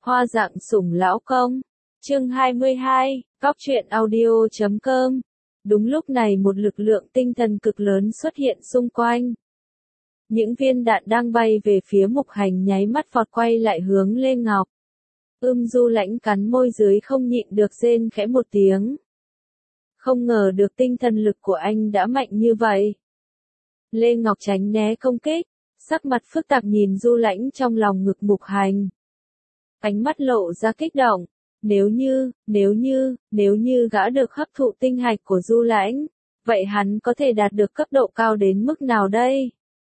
Hoa dạng sủng lão công. Chương 22, Góc truyện audio.com. Đúng lúc này một lực lượng tinh thần cực lớn xuất hiện xung quanh. Những viên đạn đang bay về phía Mục Hành nháy mắt vọt quay lại hướng Lê Ngọc. Du Lãnh cắn môi dưới không nhịn được rên khẽ một tiếng. Không ngờ được tinh thần lực của anh đã mạnh như vậy. Lê Ngọc tránh né công kích, sắc mặt phức tạp nhìn Du Lãnh trong lòng ngực Mục Hành. Ánh mắt lộ ra kích động, nếu như gã được hấp thụ tinh hạch của Du Lãnh, vậy hắn có thể đạt được cấp độ cao đến mức nào đây?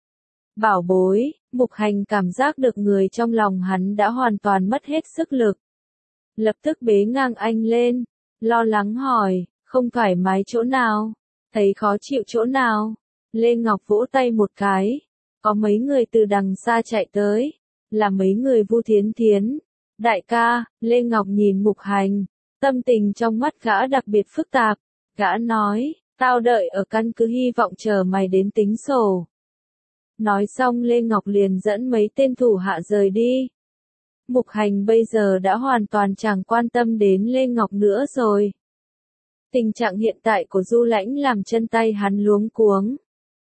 Bảo bối, Mục Hành cảm giác được người trong lòng hắn đã hoàn toàn mất hết sức lực. Lập tức bế ngang anh lên, lo lắng hỏi, không thoải mái chỗ nào, thấy khó chịu chỗ nào? Lê Ngọc vỗ tay một cái, có mấy người từ đằng xa chạy tới, là mấy người Vu Thiến Thiến. Đại ca, Lê Ngọc nhìn Mục Hành, tâm tình trong mắt gã đặc biệt phức tạp, gã nói, tao đợi ở căn cứ hy vọng chờ mày đến tính sổ. Nói xong Lê Ngọc liền dẫn mấy tên thủ hạ rời đi. Mục Hành bây giờ đã hoàn toàn chẳng quan tâm đến Lê Ngọc nữa rồi. Tình trạng hiện tại của Du Lãnh làm chân tay hắn luống cuống.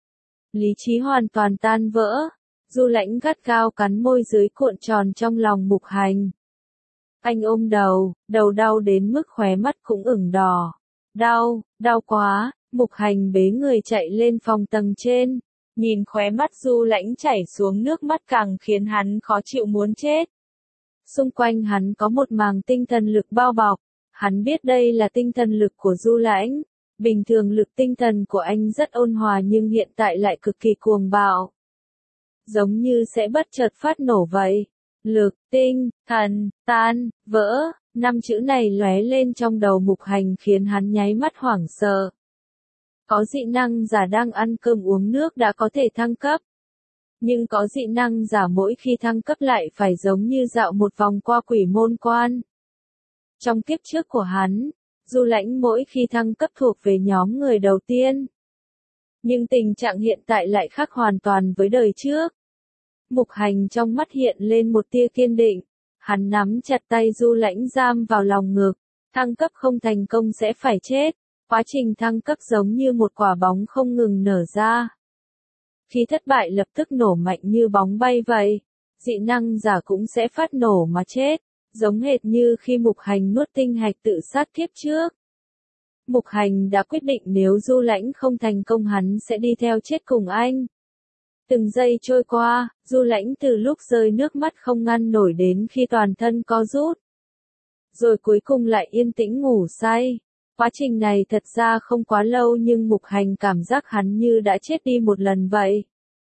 Lý trí hoàn toàn tan vỡ, Du Lãnh gắt gao cắn môi dưới cuộn tròn trong lòng Mục Hành. Anh ôm đầu đau đến mức khóe mắt cũng ửng đỏ. Đau quá, Mục Hành bế người chạy lên phòng tầng trên. Nhìn khóe mắt Du Lãnh chảy xuống nước mắt càng khiến hắn khó chịu muốn chết. Xung quanh hắn có một màng tinh thần lực bao bọc. Hắn biết đây là tinh thần lực của Du Lãnh. Bình thường lực tinh thần của anh rất ôn hòa nhưng hiện tại lại cực kỳ cuồng bạo. Giống như sẽ bất chợt phát nổ vậy. Lực, tinh, thần, tan, vỡ, 5 chữ này lóe lên trong đầu Mục Hành khiến hắn nháy mắt hoảng sợ. Có dị năng giả đang ăn cơm uống nước đã có thể thăng cấp. Nhưng có dị năng giả mỗi khi thăng cấp lại phải giống như dạo một vòng qua quỷ môn quan. Trong kiếp trước của hắn, Du Lãnh mỗi khi thăng cấp thuộc về nhóm người đầu tiên. Nhưng tình trạng hiện tại lại khác hoàn toàn với đời trước. Mục Hành trong mắt hiện lên một tia kiên định, hắn nắm chặt tay Du Lãnh giam vào lòng ngực, thăng cấp không thành công sẽ phải chết, quá trình thăng cấp giống như một quả bóng không ngừng nở ra. Khi thất bại lập tức nổ mạnh như bóng bay vậy, dị năng giả cũng sẽ phát nổ mà chết, giống hệt như khi Mục Hành nuốt tinh hạch tự sát kiếp trước. Mục Hành đã quyết định nếu Du Lãnh không thành công hắn sẽ đi theo chết cùng anh. Từng giây trôi qua, Du Lãnh từ lúc rơi nước mắt không ngăn nổi đến khi toàn thân co rút. Rồi cuối cùng lại yên tĩnh ngủ say. Quá trình này thật ra không quá lâu nhưng Mục Hành cảm giác hắn như đã chết đi một lần vậy.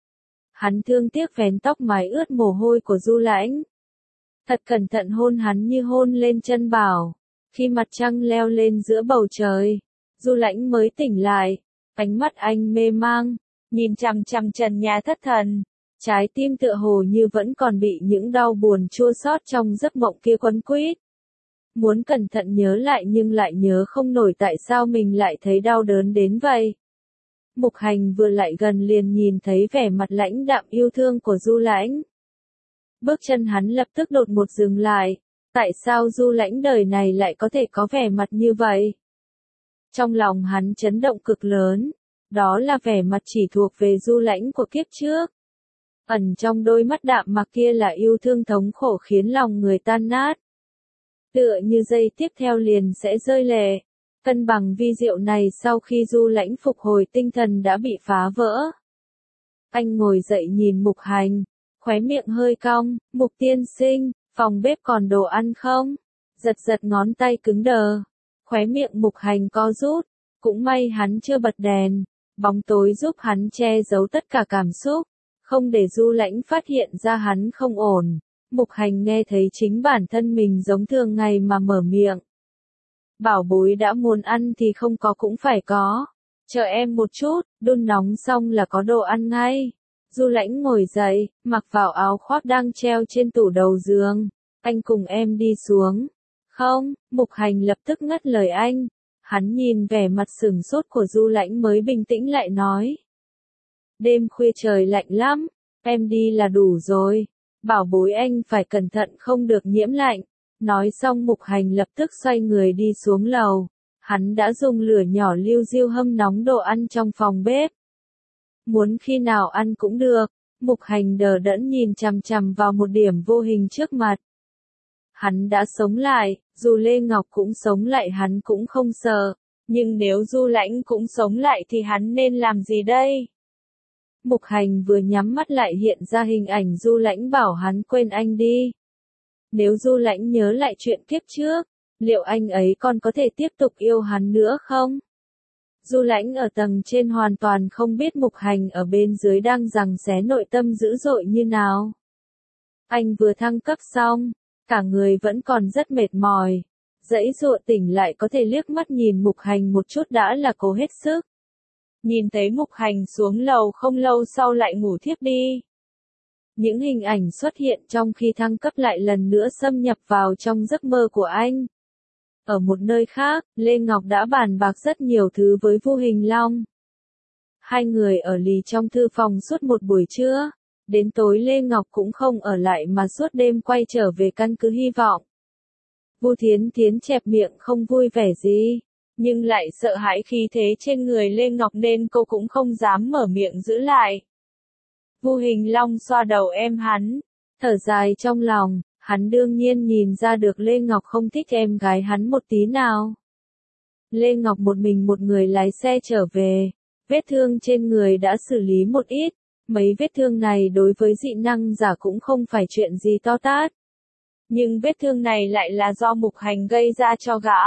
Hắn thương tiếc vén tóc mái ướt mồ hôi của Du Lãnh. Thật cẩn thận hôn hắn như hôn lên chân bảo. Khi mặt trăng leo lên giữa bầu trời, Du Lãnh mới tỉnh lại. Ánh mắt anh mê mang, nhìn chằm chằm trần nhà thất thần. Trái tim tựa hồ như vẫn còn bị những đau buồn chua xót trong giấc mộng kia quấn quýt. Muốn cẩn thận nhớ lại nhưng lại nhớ không nổi tại sao mình lại thấy đau đớn đến vậy. Mục Hành vừa lại gần liền nhìn thấy vẻ mặt lãnh đạm yêu thương của Du Lãnh. Bước chân hắn lập tức đột ngột dừng lại. Tại sao Du Lãnh đời này lại có thể có vẻ mặt như vậy? Trong lòng hắn chấn động cực lớn. Đó là vẻ mặt chỉ thuộc về Du Lãnh của kiếp trước. Ẩn trong đôi mắt đạm mạc kia là yêu thương thống khổ khiến lòng người tan nát. Tựa như giây tiếp theo liền sẽ rơi lệ. Cân bằng vi diệu này sau khi Du Lãnh phục hồi tinh thần đã bị phá vỡ. Anh ngồi dậy nhìn Mục Hành, khóe miệng hơi cong, Mục tiên sinh, phòng bếp còn đồ ăn không? Giật ngón tay cứng đờ. Khóe miệng Mục Hành co rút, cũng may hắn chưa bật đèn. Bóng tối giúp hắn che giấu tất cả cảm xúc, không để Du Lãnh phát hiện ra hắn không ổn. Mục Hành nghe thấy chính bản thân mình giống thường ngày mà mở miệng. Bảo bối đã muốn ăn thì không có cũng phải có. Chờ em một chút, đun nóng xong là có đồ ăn ngay. Du Lãnh ngồi dậy, mặc vào áo khoác đang treo trên tủ đầu giường. Anh cùng em đi xuống. Không, Mục Hành lập tức ngắt lời anh. Hắn nhìn vẻ mặt sửng sốt của Du Lãnh mới bình tĩnh lại nói. Đêm khuya trời lạnh lắm, em đi là đủ rồi. Bảo bối anh phải cẩn thận không được nhiễm lạnh. Nói xong Mục Hành lập tức xoay người đi xuống lầu. Hắn đã dùng lửa nhỏ liu riu hâm nóng đồ ăn trong phòng bếp. Muốn khi nào ăn cũng được. Mục Hành đờ đẫn nhìn chằm chằm vào một điểm vô hình trước mặt. Hắn đã sống lại, dù Lê Ngọc cũng sống lại hắn cũng không sợ. Nhưng nếu Du Lãnh cũng sống lại thì hắn nên làm gì đây? Mục Hành vừa nhắm mắt lại hiện ra hình ảnh Du Lãnh bảo hắn quên anh đi. Nếu Du Lãnh nhớ lại chuyện kiếp trước, liệu anh ấy còn có thể tiếp tục yêu hắn nữa không? Du Lãnh ở tầng trên hoàn toàn không biết Mục Hành ở bên dưới đang giằng xé nội tâm dữ dội như nào. Anh vừa thăng cấp xong, cả người vẫn còn rất mệt mỏi. Dãy dụa tỉnh lại có thể liếc mắt nhìn Mục Hành một chút đã là cố hết sức. Nhìn thấy Mục Hành xuống lầu không lâu sau lại ngủ thiếp đi. Những hình ảnh xuất hiện trong khi thăng cấp lại lần nữa xâm nhập vào trong giấc mơ của anh. Ở một nơi khác, Lê Ngọc đã bàn bạc rất nhiều thứ với Vu Hình Long. Hai người ở lì trong thư phòng suốt một buổi trưa. Đến tối Lê Ngọc cũng không ở lại mà suốt đêm quay trở về căn cứ hy vọng. Vu Thiến Thiến chẹp miệng không vui vẻ gì, nhưng lại sợ hãi khí thế trên người Lê Ngọc nên cô cũng không dám mở miệng giữ lại. Vu Hình Long xoa đầu em hắn, thở dài trong lòng, hắn đương nhiên nhìn ra được Lê Ngọc không thích em gái hắn một tí nào. Lê Ngọc một mình một người lái xe trở về, vết thương trên người đã xử lý một ít, mấy vết thương này đối với dị năng giả cũng không phải chuyện gì to tát. Nhưng vết thương này lại là do Mục Hành gây ra cho gã.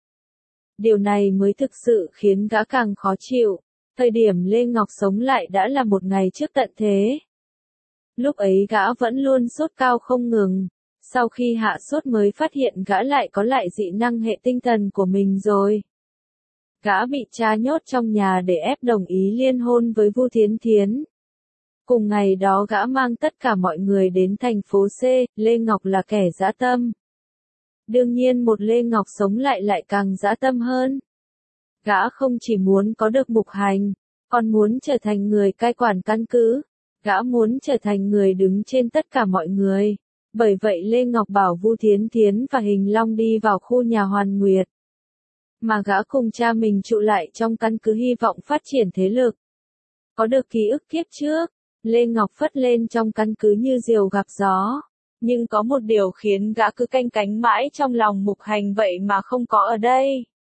Điều này mới thực sự khiến gã càng khó chịu. Thời điểm Lê Ngọc sống lại đã là một ngày trước tận thế. Lúc ấy gã vẫn luôn sốt cao không ngừng. Sau khi hạ sốt mới phát hiện gã lại có lại dị năng hệ tinh thần của mình rồi. Gã bị cha nhốt trong nhà để ép đồng ý liên hôn với Vu Thiến Thiến. Cùng ngày đó gã mang tất cả mọi người đến thành phố C, Lê Ngọc là kẻ dã tâm. Đương nhiên một Lê Ngọc sống lại càng dã tâm hơn. Gã không chỉ muốn có được Mục Hành, còn muốn trở thành người cai quản căn cứ. Gã muốn trở thành người đứng trên tất cả mọi người. Bởi vậy Lê Ngọc bảo Vu Thiến Thiến và Hình Long đi vào khu nhà Hoàn Nguyệt. Mà gã cùng cha mình trụ lại trong căn cứ hy vọng phát triển thế lực. Có được ký ức kiếp trước, Lê Ngọc phất lên trong căn cứ như diều gặp gió. Nhưng có một điều khiến gã cứ canh cánh mãi trong lòng Mục Hành vậy mà không có ở đây.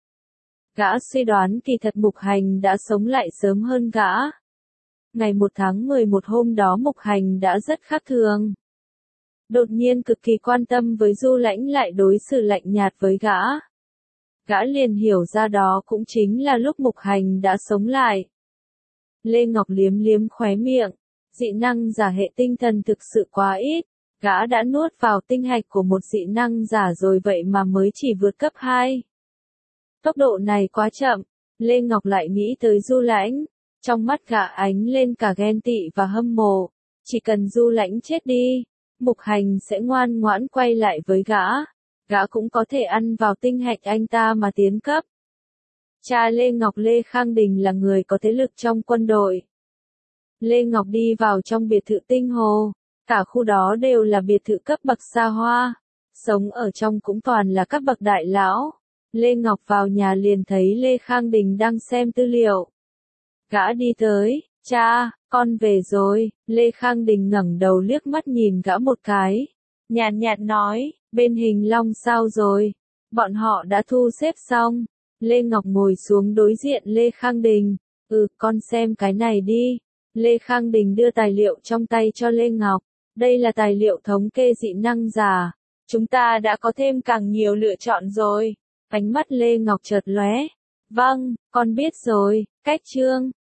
Gã suy đoán kỳ thật Mục Hành đã sống lại sớm hơn gã. Ngày 1 tháng 11 hôm đó Mục Hành đã rất khác thường. Đột nhiên cực kỳ quan tâm với Du Lãnh lại đối xử lạnh nhạt với gã. Gã liền hiểu ra đó cũng chính là lúc Mục Hành đã sống lại. Lê Ngọc liếm liếm khóe miệng. Dị năng giả hệ tinh thần thực sự quá ít. Gã đã nuốt vào tinh hạch của một dị năng giả rồi vậy mà mới chỉ vượt cấp 2. Tốc độ này quá chậm. Lê Ngọc lại nghĩ tới Du Lãnh. Trong mắt gã ánh lên cả ghen tị và hâm mộ. Chỉ cần Du Lãnh chết đi, Mục Hành sẽ ngoan ngoãn quay lại với gã. Gã cũng có thể ăn vào tinh hạch anh ta mà tiến cấp. Cha Lê Ngọc Lê Khang Đình là người có thế lực trong quân đội. Lê Ngọc đi vào trong biệt thự Tinh Hồ. Cả khu đó đều là biệt thự cấp bậc xa hoa. Sống ở trong cũng toàn là các bậc đại lão. Lê Ngọc vào nhà liền thấy Lê Khang Đình đang xem tư liệu. Gã đi tới, cha, con về rồi. Lê Khang Đình ngẩng đầu liếc mắt nhìn gã một cái. Nhàn nhạt nói, bên Hình Long sao rồi? Bọn họ đã thu xếp xong. Lê Ngọc ngồi xuống đối diện Lê Khang Đình. Con xem cái này đi. Lê Khang Đình đưa tài liệu trong tay cho Lê Ngọc. Đây là tài liệu thống kê dị năng giả. Chúng ta đã có thêm càng nhiều lựa chọn rồi. Ánh mắt Lê Ngọc chợt lóe. Vâng, con biết rồi. Cách chương